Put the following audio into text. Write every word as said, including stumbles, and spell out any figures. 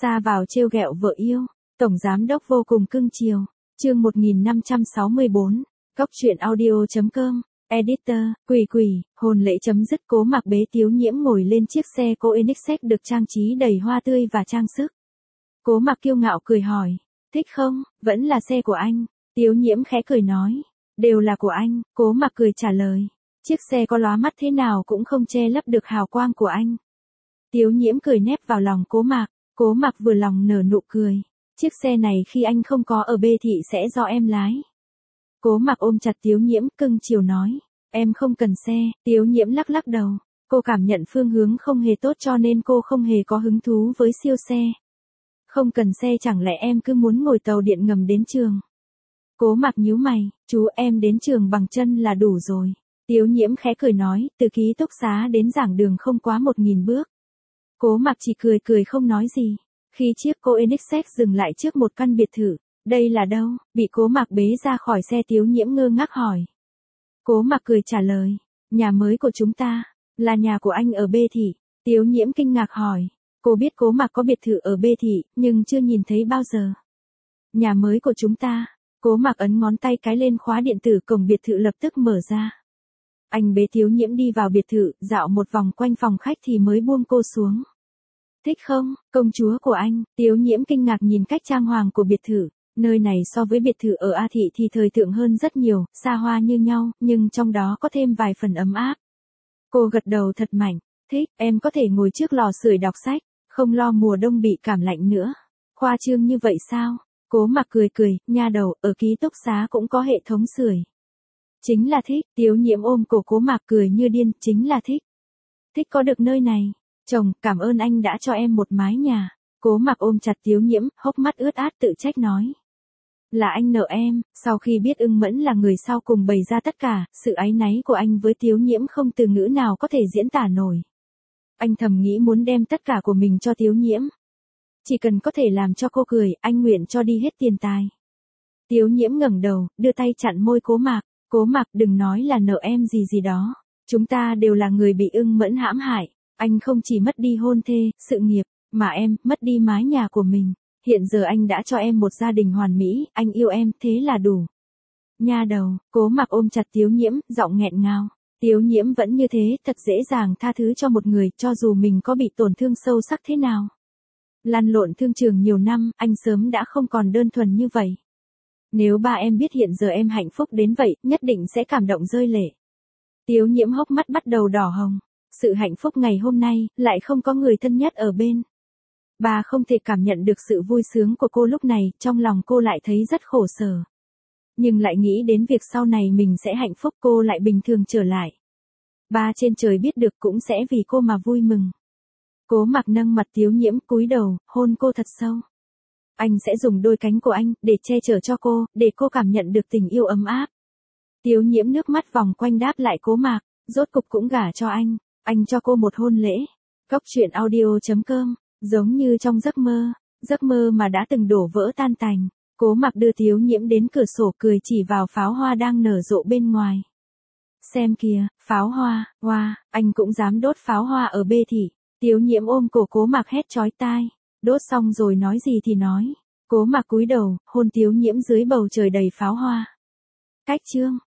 Ra vào trêu ghẹo vợ yêu, tổng giám đốc vô cùng cưng chiều. Chương một nghìn năm trăm sáu mươi bốn, Cóc truyện audio chấm com, Editor, quỷ quỷ, hồn lễ chấm dứt. Cố Mặc bế Tiếu Nhiễm ngồi lên chiếc xe Koenigsegg được trang trí đầy hoa tươi và trang sức. Cố Mặc kiêu ngạo cười hỏi, thích không, vẫn là xe của anh. Tiếu Nhiễm khẽ cười nói, đều là của anh. Cố Mặc cười trả lời, chiếc xe có lóa mắt thế nào cũng không che lấp được hào quang của anh. Tiếu Nhiễm cười nép vào lòng Cố Mặc, Cố Mặc vừa lòng nở nụ cười, chiếc xe này khi anh không có ở Bê Thị sẽ do em lái. Cố Mặc ôm chặt Tiếu Nhiễm cưng chiều nói, em không cần xe. Tiếu Nhiễm lắc lắc đầu, cô cảm nhận phương hướng không hề tốt cho nên cô không hề có hứng thú với siêu xe. Không cần xe chẳng lẽ em cứ muốn ngồi tàu điện ngầm đến trường? Cố Mặc nhíu mày, chú em đến trường bằng chân là đủ rồi. Tiếu Nhiễm khẽ cười nói, từ ký túc xá đến giảng đường không quá một nghìn bước. Cố Mặc chỉ cười cười không nói gì. Khi chiếc Koenigsegg dừng lại trước một căn biệt thự, đây là đâu? Bị Cố Mặc bế ra khỏi xe Tiếu Nhiễm ngơ ngác hỏi. Cố Mặc cười trả lời, nhà mới của chúng ta, là nhà của anh ở Bê Thị. Tiếu Nhiễm kinh ngạc hỏi, cô biết Cố Mặc có biệt thự ở Bê Thị, nhưng chưa nhìn thấy bao giờ. Nhà mới của chúng ta. Cố Mặc ấn ngón tay cái lên khóa điện tử, cổng biệt thự lập tức mở ra. Anh bế Tiếu Nhiễm đi vào biệt thự, dạo một vòng quanh phòng khách thì mới buông cô xuống. Thích không, công chúa của anh? Tiếu Nhiễm kinh ngạc nhìn cách trang hoàng của biệt thự. Nơi này so với biệt thự ở A Thị thì thời thượng hơn rất nhiều, xa hoa như nhau, nhưng trong đó có thêm vài phần ấm áp. Cô gật đầu thật mạnh, thích, em có thể ngồi trước lò sưởi đọc sách, không lo mùa đông bị cảm lạnh nữa. Khoa trương như vậy sao? Cố Mặc cười cười, nha đầu, ở ký túc xá cũng có hệ thống sưởi. Chính là thích. Tiếu Nhiễm ôm cổ Cố Mặc cười như điên, chính là thích. Thích có được nơi này. Chồng, cảm ơn anh đã cho em một mái nhà. Cố Mặc ôm chặt Tiếu Nhiễm, hốc mắt ướt át tự trách nói. Là anh nợ em. Sau khi biết Ưng Mẫn là người sau cùng bày ra tất cả, sự áy náy của anh với Tiếu Nhiễm không từ ngữ nào có thể diễn tả nổi. Anh thầm nghĩ muốn đem tất cả của mình cho Tiếu Nhiễm. Chỉ cần có thể làm cho cô cười, anh nguyện cho đi hết tiền tài. Tiếu Nhiễm ngẩng đầu, đưa tay chặn môi Cố Mặc. Cố Mặc, đừng nói là nợ em gì gì đó. Chúng ta đều là người bị Ưng Mẫn hãm hại. Anh không chỉ mất đi hôn thê, sự nghiệp, mà em, mất đi mái nhà của mình. Hiện giờ anh đã cho em một gia đình hoàn mỹ, anh yêu em, thế là đủ. Nha đầu. Cố Mặc ôm chặt Tiếu Nhiễm, giọng nghẹn ngào. Tiếu Nhiễm vẫn như thế, thật dễ dàng tha thứ cho một người, cho dù mình có bị tổn thương sâu sắc thế nào. Lăn lộn thương trường nhiều năm, anh sớm đã không còn đơn thuần như vậy. Nếu ba em biết hiện giờ em hạnh phúc đến vậy, nhất định sẽ cảm động rơi lệ. Tiếu Nhiễm hốc mắt bắt đầu đỏ hồng. Sự hạnh phúc ngày hôm nay, lại không có người thân nhất ở bên. Bà không thể cảm nhận được sự vui sướng của cô lúc này, trong lòng cô lại thấy rất khổ sở. Nhưng lại nghĩ đến việc sau này mình sẽ hạnh phúc, cô lại bình thường trở lại. Ba trên trời biết được cũng sẽ vì cô mà vui mừng. Cố Mặc nâng mặt Tiếu Nhiễm, cúi đầu, hôn cô thật sâu. Anh sẽ dùng đôi cánh của anh, để che chở cho cô, để cô cảm nhận được tình yêu ấm áp. Tiếu Nhiễm nước mắt vòng quanh đáp lại Cố Mặc, rốt cục cũng gả cho anh, anh cho cô một hôn lễ. Cóc truyện audio chấm com, giống như trong giấc mơ, giấc mơ mà đã từng đổ vỡ tan tành. Cố Mặc đưa Tiếu Nhiễm đến cửa sổ cười chỉ vào pháo hoa đang nở rộ bên ngoài. Xem kìa, pháo hoa, hoa, anh cũng dám đốt pháo hoa ở Bê Thị. Tiếu Nhiễm ôm cổ Cố Mặc hét chói tai, đốt xong rồi nói gì thì nói. Cố Mặc cúi đầu, hôn Tiếu Nhiễm dưới bầu trời đầy pháo hoa. Cách chương.